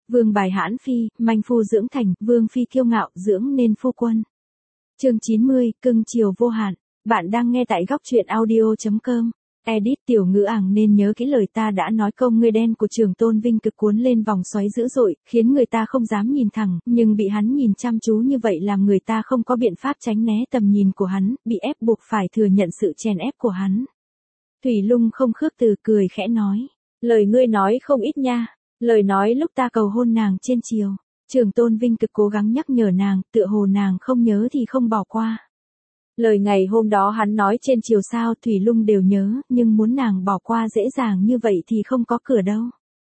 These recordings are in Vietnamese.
Vương bài hãn phi, manh phu dưỡng thành, vương phi kiêu ngạo, dưỡng nên phu quân. Chương 90, cưng chiều vô hạn. Bạn đang nghe tại góc truyện audio.com. Edit tiểu ngữ ảng nên nhớ kỹ lời ta đã nói. Công người đen của Trường Tôn Vinh cực cuốn lên vòng xoáy dữ dội, khiến người ta không dám nhìn thẳng, nhưng bị hắn nhìn chăm chú như vậy làm người ta không có biện pháp tránh né tầm nhìn của hắn, bị ép buộc phải thừa nhận sự chèn ép của hắn. Thủy Lung không khước từ, cười khẽ nói. Lời ngươi nói không ít nha. Lời nói lúc ta cầu hôn nàng trên chiều. Trường Tôn Vinh cực cố gắng nhắc nhở nàng, tựa hồ nàng không nhớ thì không bỏ qua. Lời ngày hôm đó hắn nói trên chiều sao Thủy Lung đều nhớ, nhưng muốn nàng bỏ qua dễ dàng như vậy thì không có cửa đâu.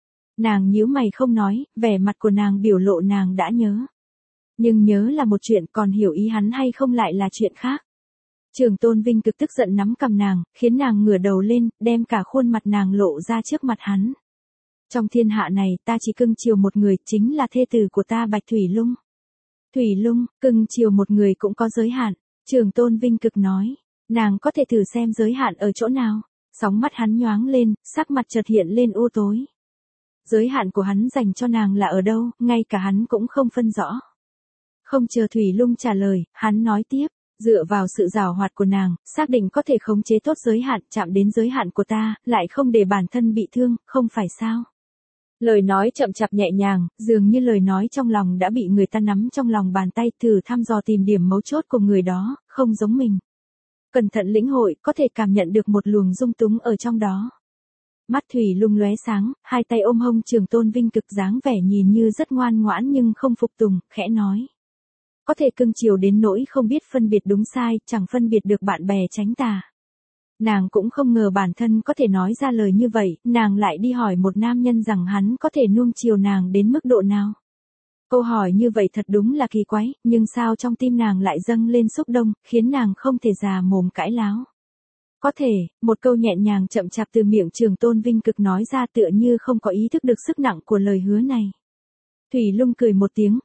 Nàng nhíu mày không nói, vẻ mặt của nàng biểu lộ nàng đã nhớ. Nhưng nhớ là một chuyện, còn hiểu ý hắn hay không lại là chuyện khác. Trường Tôn Vinh cực tức giận nắm cầm nàng, khiến nàng ngửa đầu lên, đem cả khuôn mặt nàng lộ ra trước mặt hắn. Trong thiên hạ này ta chỉ cưng chiều một người, chính là thê tử của ta Bạch Thủy Lung. Thủy Lung, cưng chiều một người cũng có giới hạn. Trường Tôn Vinh cực nói, nàng có thể thử xem giới hạn ở chỗ nào. Sóng mắt hắn nhoáng lên, sắc mặt chợt hiện lên u tối. Giới hạn của hắn dành cho nàng là ở đâu, ngay cả hắn cũng không phân rõ. Không chờ Thủy Lung trả lời, hắn nói tiếp, dựa vào sự giàu hoạt của nàng, xác định có thể khống chế tốt giới hạn, chạm đến giới hạn của ta, lại không để bản thân bị thương, không phải sao? Lời nói chậm chạp nhẹ nhàng, dường như lời nói trong lòng đã bị người ta nắm trong lòng bàn tay, thử thăm dò tìm điểm mấu chốt của người đó, không giống mình. Cẩn thận lĩnh hội, có thể cảm nhận được một luồng dung túng ở trong đó. Mắt Thủy Lung lóe sáng, hai tay ôm hông Trường Tôn Vinh cực dáng vẻ nhìn như rất ngoan ngoãn nhưng không phục tùng, khẽ nói. Có thể cưng chiều đến nỗi không biết phân biệt đúng sai, chẳng phân biệt được bạn bè tránh tà. Nàng cũng không ngờ bản thân có thể nói ra lời như vậy, nàng lại đi hỏi một nam nhân rằng hắn có thể nuông chiều nàng đến mức độ nào. Câu hỏi như vậy thật đúng là kỳ quái, nhưng sao trong tim nàng lại dâng lên xúc động, khiến nàng không thể già mồm cãi láo. Có thể, một câu nhẹ nhàng chậm chạp từ miệng Trường Tôn Vinh cực nói ra tựa như không có ý thức được sức nặng của lời hứa này. Thủy Lung cười một tiếng,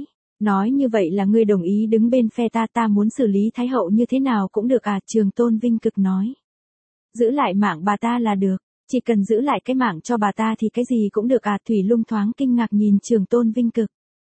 nói như vậy là ngươi đồng ý đứng bên phe ta muốn xử lý Thái Hậu như thế nào cũng được à, Trường Tôn Vinh cực nói. Giữ lại mạng bà ta là được, chỉ cần giữ lại cái mạng cho bà ta thì cái gì cũng được à, Thủy Lung thoáng kinh ngạc nhìn Trường Tôn Vinh cực.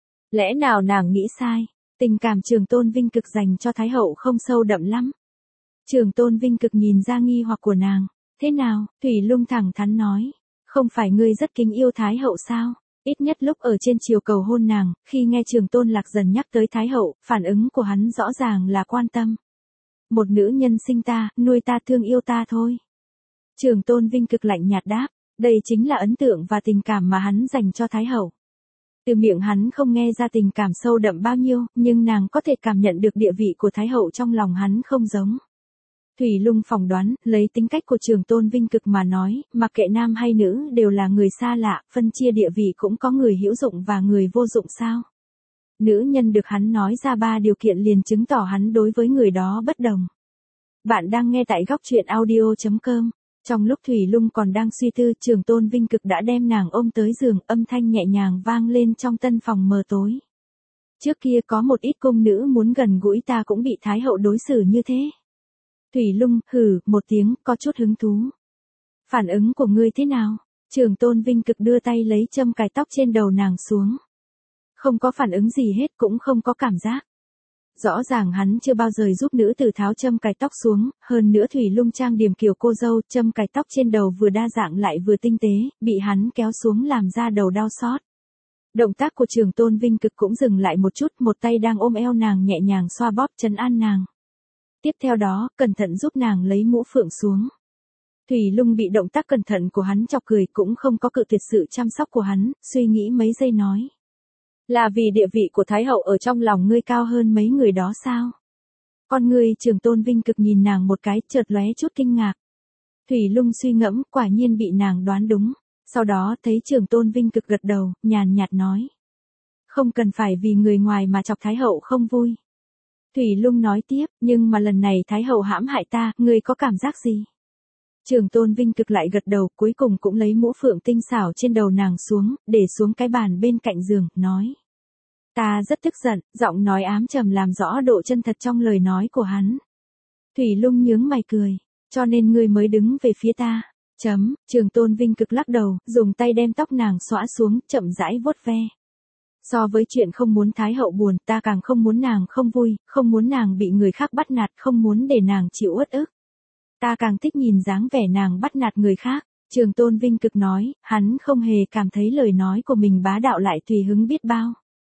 Lẽ nào nàng nghĩ sai, tình cảm Trường Tôn Vinh cực dành cho Thái Hậu không sâu đậm lắm. Trường Tôn Vinh cực nhìn ra nghi hoặc của nàng, thế nào, Thủy Lung thẳng thắn nói, không phải ngươi rất kính yêu Thái Hậu sao? Ít nhất lúc ở trên chiều cầu hôn nàng, khi nghe Trường Tôn Lạc Dần nhắc tới Thái Hậu, phản ứng của hắn rõ ràng là quan tâm. Một nữ nhân sinh ta, nuôi ta thương yêu ta thôi. Trường Tôn Vinh cực lạnh nhạt đáp, đây chính là ấn tượng và tình cảm mà hắn dành cho Thái Hậu. Từ miệng hắn không nghe ra tình cảm sâu đậm bao nhiêu, nhưng nàng có thể cảm nhận được địa vị của Thái Hậu trong lòng hắn không giống. Thủy Lung phỏng đoán, lấy tính cách của Trường Tôn Vinh cực mà nói, mặc kệ nam hay nữ đều là người xa lạ, phân chia địa vị cũng có người hữu dụng và người vô dụng sao. Nữ nhân được hắn nói ra 3 điều kiện liền chứng tỏ hắn đối với người đó bất đồng. Bạn đang nghe tại góc truyện audio.com. Trong lúc Thủy Lung còn đang suy tư, Trường Tôn Vinh cực đã đem nàng ôm tới giường, âm thanh nhẹ nhàng vang lên trong tân phòng mờ tối. Trước kia có một ít cung nữ muốn gần gũi ta cũng bị Thái Hậu đối xử như thế. Thủy Lung hừ một tiếng, có chút hứng thú. Phản ứng của ngươi thế nào? Trường Tôn Vinh cực đưa tay lấy châm cài tóc trên đầu nàng xuống. Không có phản ứng gì hết, cũng không có cảm giác. Rõ ràng hắn chưa bao giờ giúp nữ tử tháo châm cài tóc xuống, hơn nữa Thủy Lung trang điểm kiểu cô dâu, châm cài tóc trên đầu vừa đa dạng lại vừa tinh tế, bị hắn kéo xuống làm ra đầu đau xót. Động tác của Trường Tôn Vinh cực cũng dừng lại một chút, một tay đang ôm eo nàng nhẹ nhàng xoa bóp trấn an nàng. Tiếp theo đó, cẩn thận giúp nàng lấy mũ phượng xuống. Thủy Lung bị động tác cẩn thận của hắn chọc cười, cũng không có cự tuyệt sự chăm sóc của hắn, suy nghĩ mấy giây nói. Là vì địa vị của Thái Hậu ở trong lòng ngươi cao hơn mấy người đó sao? Con ngươi Trường Tôn Vinh cực nhìn nàng một cái, chợt lóe chút kinh ngạc. Thủy Lung suy ngẫm, quả nhiên bị nàng đoán đúng. Sau đó thấy Trường Tôn Vinh cực gật đầu, nhàn nhạt nói. Không cần phải vì người ngoài mà chọc Thái Hậu không vui. Thủy Lung nói tiếp, nhưng mà lần này Thái Hậu hãm hại ta, ngươi có cảm giác gì? Trường Tôn Vinh cực lại gật đầu, cuối cùng cũng lấy mũ phượng tinh xảo trên đầu nàng xuống, để xuống cái bàn bên cạnh giường, nói. Ta rất tức giận, giọng nói ám trầm làm rõ độ chân thật trong lời nói của hắn. Thủy Lung nhướng mày cười, cho nên ngươi mới đứng về phía ta. Trường Tôn Vinh cực lắc đầu, dùng tay đem tóc nàng xõa xuống, chậm rãi vuốt ve. So với chuyện không muốn Thái hậu buồn, ta càng không muốn nàng không vui, không muốn nàng bị người khác bắt nạt, không muốn để nàng chịu uất ức. Ta càng thích nhìn dáng vẻ nàng bắt nạt người khác. Trường Tôn Vinh cực nói, hắn không hề cảm thấy lời nói của mình bá đạo lại tùy hứng biết bao.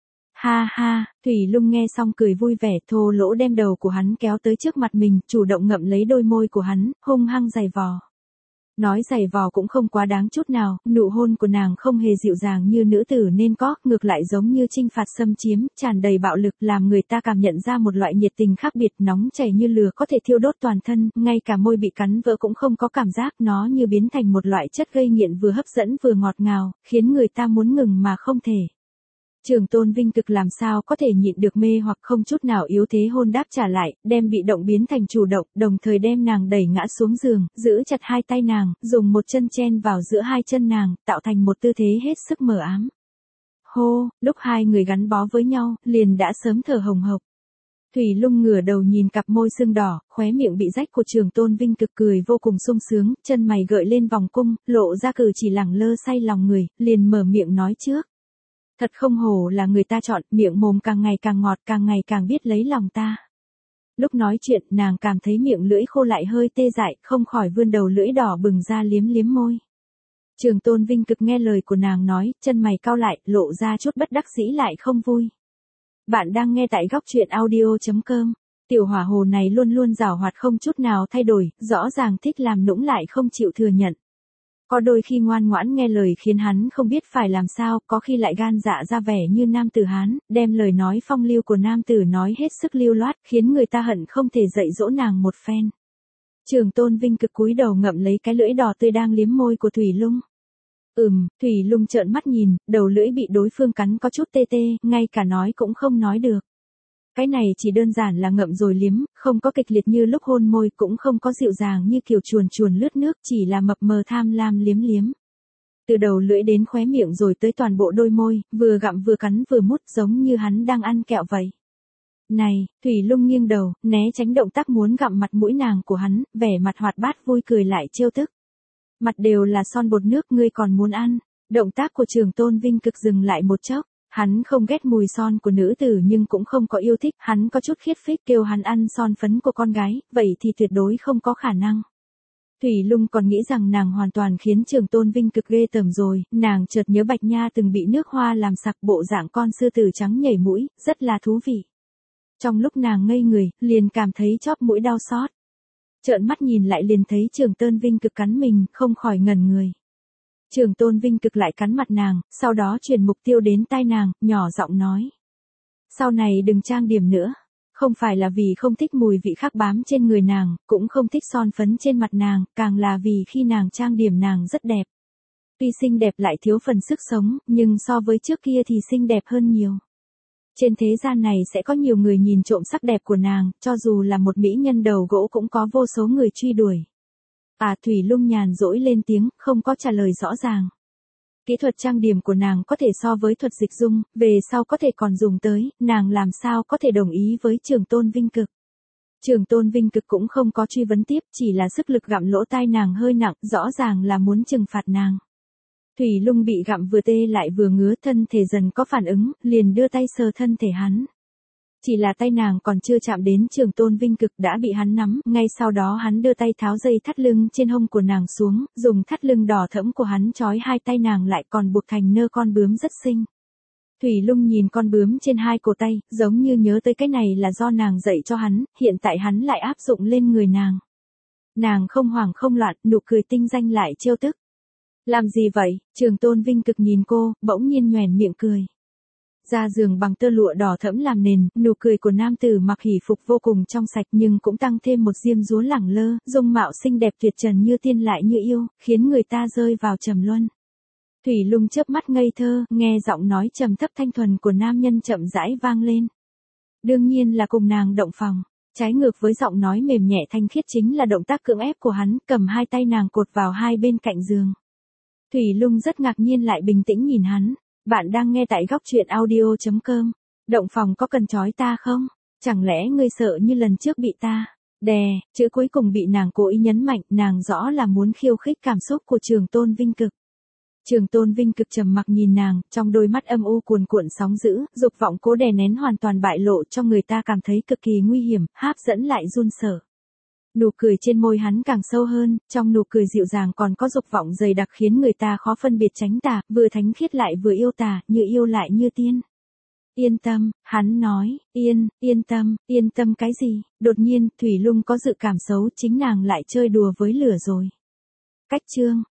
Ha ha, Thủy Lung nghe xong cười vui vẻ, thô lỗ đem đầu của hắn kéo tới trước mặt mình, chủ động ngậm lấy đôi môi của hắn, hung hăng giày vò. Nói giày vò cũng không quá đáng chút nào, nụ hôn của nàng không hề dịu dàng như nữ tử nên có, ngược lại giống như chinh phạt xâm chiếm, tràn đầy bạo lực, làm người ta cảm nhận ra một loại nhiệt tình khác biệt, nóng chảy như lửa có thể thiêu đốt toàn thân, ngay cả môi bị cắn vỡ cũng không có cảm giác, nó như biến thành một loại chất gây nghiện vừa hấp dẫn vừa ngọt ngào, khiến người ta muốn ngừng mà không thể. Trường Tôn Vinh cực làm sao có thể nhịn được mê hoặc không chút nào yếu thế hôn đáp trả lại, đem bị động biến thành chủ động, đồng thời đem nàng đẩy ngã xuống giường, giữ chặt hai tay nàng, dùng một chân chen vào giữa hai chân nàng, tạo thành một tư thế hết sức mờ ám. Hô, lúc hai người gắn bó với nhau, liền đã sớm thở hồng hộc. Thủy Lung ngửa đầu nhìn cặp môi sưng đỏ, khóe miệng bị rách của Trường Tôn Vinh cực cười vô cùng sung sướng, chân mày gợi lên vòng cung, lộ ra cử chỉ lẳng lơ say lòng người, liền mở miệng nói trước. Thật không hổ là người ta chọn, miệng mồm càng ngày càng ngọt, càng ngày càng biết lấy lòng ta. Lúc nói chuyện, nàng cảm thấy miệng lưỡi khô lại hơi tê dại, không khỏi vươn đầu lưỡi đỏ bừng ra liếm liếm môi. Trường Tôn Vinh cực nghe lời của nàng nói, chân mày cau lại, lộ ra chút bất đắc dĩ lại không vui. Bạn đang nghe tại góc truyện audio.com. Tiểu hỏa hồ này luôn luôn giảo hoạt không chút nào thay đổi, rõ ràng thích làm nũng lại không chịu thừa nhận. Có đôi khi ngoan ngoãn nghe lời khiến hắn không biết phải làm sao, có khi lại gan dạ ra vẻ như nam tử Hán, đem lời nói phong lưu của nam tử nói hết sức lưu loát, khiến người ta hận không thể dạy dỗ nàng một phen. Trường Tôn Vinh cực cúi đầu ngậm lấy cái lưỡi đỏ tươi đang liếm môi của Thủy Lung. Thủy Lung trợn mắt nhìn, đầu lưỡi bị đối phương cắn có chút tê tê, ngay cả nói cũng không nói được. Cái này chỉ đơn giản là ngậm rồi liếm, không có kịch liệt như lúc hôn môi, cũng không có dịu dàng như kiểu chuồn chuồn lướt nước, chỉ là mập mờ tham lam liếm liếm. Từ đầu lưỡi đến khóe miệng rồi tới toàn bộ đôi môi, vừa gặm vừa cắn vừa mút giống như hắn đang ăn kẹo vậy. Này, Thủy Lung nghiêng đầu, né tránh động tác muốn gặm mặt mũi nàng của hắn, vẻ mặt hoạt bát vui cười lại trêu tức. Mặt đều là son bột nước, ngươi còn muốn ăn. Động tác của Trường Tôn Vinh cực dừng lại một chốc. Hắn không ghét mùi son của nữ tử nhưng cũng không có yêu thích, hắn có chút khiết phích kêu hắn ăn son phấn của con gái, vậy thì tuyệt đối không có khả năng. Thủy Lung còn nghĩ rằng nàng hoàn toàn khiến Trường Tôn Vinh cực ghê tởm rồi, nàng chợt nhớ Bạch Nha từng bị nước hoa làm sặc bộ dạng con sư tử trắng nhảy mũi, rất là thú vị. Trong lúc nàng ngây người, liền cảm thấy chóp mũi đau xót. Trợn mắt nhìn lại liền thấy Trường Tôn Vinh cực cắn mình, không khỏi ngẩn người. Trường Tôn Vinh cực lại cắn mặt nàng, sau đó chuyển mục tiêu đến tai nàng, nhỏ giọng nói. Sau này đừng trang điểm nữa. Không phải là vì không thích mùi vị khác bám trên người nàng, cũng không thích son phấn trên mặt nàng, càng là vì khi nàng trang điểm nàng rất đẹp. Tuy xinh đẹp lại thiếu phần sức sống, nhưng so với trước kia thì xinh đẹp hơn nhiều. Trên thế gian này sẽ có nhiều người nhìn trộm sắc đẹp của nàng, cho dù là một mỹ nhân đầu gỗ cũng có vô số người truy đuổi. Thủy Lung nhàn dỗi lên tiếng, không có trả lời rõ ràng. Kỹ thuật trang điểm của nàng có thể so với thuật dịch dung, về sau có thể còn dùng tới, nàng làm sao có thể đồng ý với Trường Tôn Vinh cực. Trường Tôn Vinh cực cũng không có truy vấn tiếp, chỉ là sức lực gặm lỗ tai nàng hơi nặng, rõ ràng là muốn trừng phạt nàng. Thủy Lung bị gặm vừa tê lại vừa ngứa, thân thể dần có phản ứng, liền đưa tay sờ thân thể hắn. Chỉ là tay nàng còn chưa chạm đến Trường Tôn Vinh cực đã bị hắn nắm, ngay sau đó hắn đưa tay tháo dây thắt lưng trên hông của nàng xuống, dùng thắt lưng đỏ thẫm của hắn trói hai tay nàng lại còn buộc thành nơ con bướm rất xinh. Thủy Lung nhìn con bướm trên hai cổ tay, giống như nhớ tới cái này là do nàng dạy cho hắn, hiện tại hắn lại áp dụng lên người nàng. Nàng không hoảng không loạn, nụ cười tinh danh lại trêu tức. Làm gì vậy? Trường Tôn Vinh cực nhìn cô, bỗng nhiên nhoẻn miệng cười. Ra giường bằng tơ lụa đỏ thẫm làm nền, nụ cười của nam tử mặc hỷ phục vô cùng trong sạch nhưng cũng tăng thêm một diêm dúa lẳng lơ, dung mạo xinh đẹp tuyệt trần như tiên lại như yêu, khiến người ta rơi vào trầm luân. Thủy Lung chớp mắt ngây thơ, nghe giọng nói trầm thấp thanh thuần của nam nhân chậm rãi vang lên. Đương nhiên là cùng nàng động phòng. Trái ngược với giọng nói mềm nhẹ thanh khiết chính là động tác cưỡng ép của hắn, cầm hai tay nàng cột vào hai bên cạnh giường. Thủy Lung rất ngạc nhiên lại bình tĩnh nhìn hắn. Bạn đang nghe tại góc truyện audio.com. Động phòng có cần trói ta không? Chẳng lẽ ngươi sợ như lần trước bị ta Đè, chữ cuối cùng bị nàng cố ý nhấn mạnh, nàng rõ là muốn khiêu khích cảm xúc của Trường Tôn Vinh Cực. Trường Tôn Vinh Cực trầm mặc nhìn nàng, trong đôi mắt âm u cuồn cuộn sóng dữ, dục vọng cố đè nén hoàn toàn bại lộ cho người ta cảm thấy cực kỳ nguy hiểm, hấp dẫn lại run sợ. Nụ cười trên môi hắn càng sâu hơn, trong nụ cười dịu dàng còn có dục vọng dày đặc khiến người ta khó phân biệt tránh tà, vừa thánh khiết lại vừa yêu tà, như yêu lại như tiên. Yên tâm, hắn nói, yên tâm cái gì, đột nhiên, Thủy Lung có dự cảm xấu chính nàng lại chơi đùa với lửa rồi. Cách chương,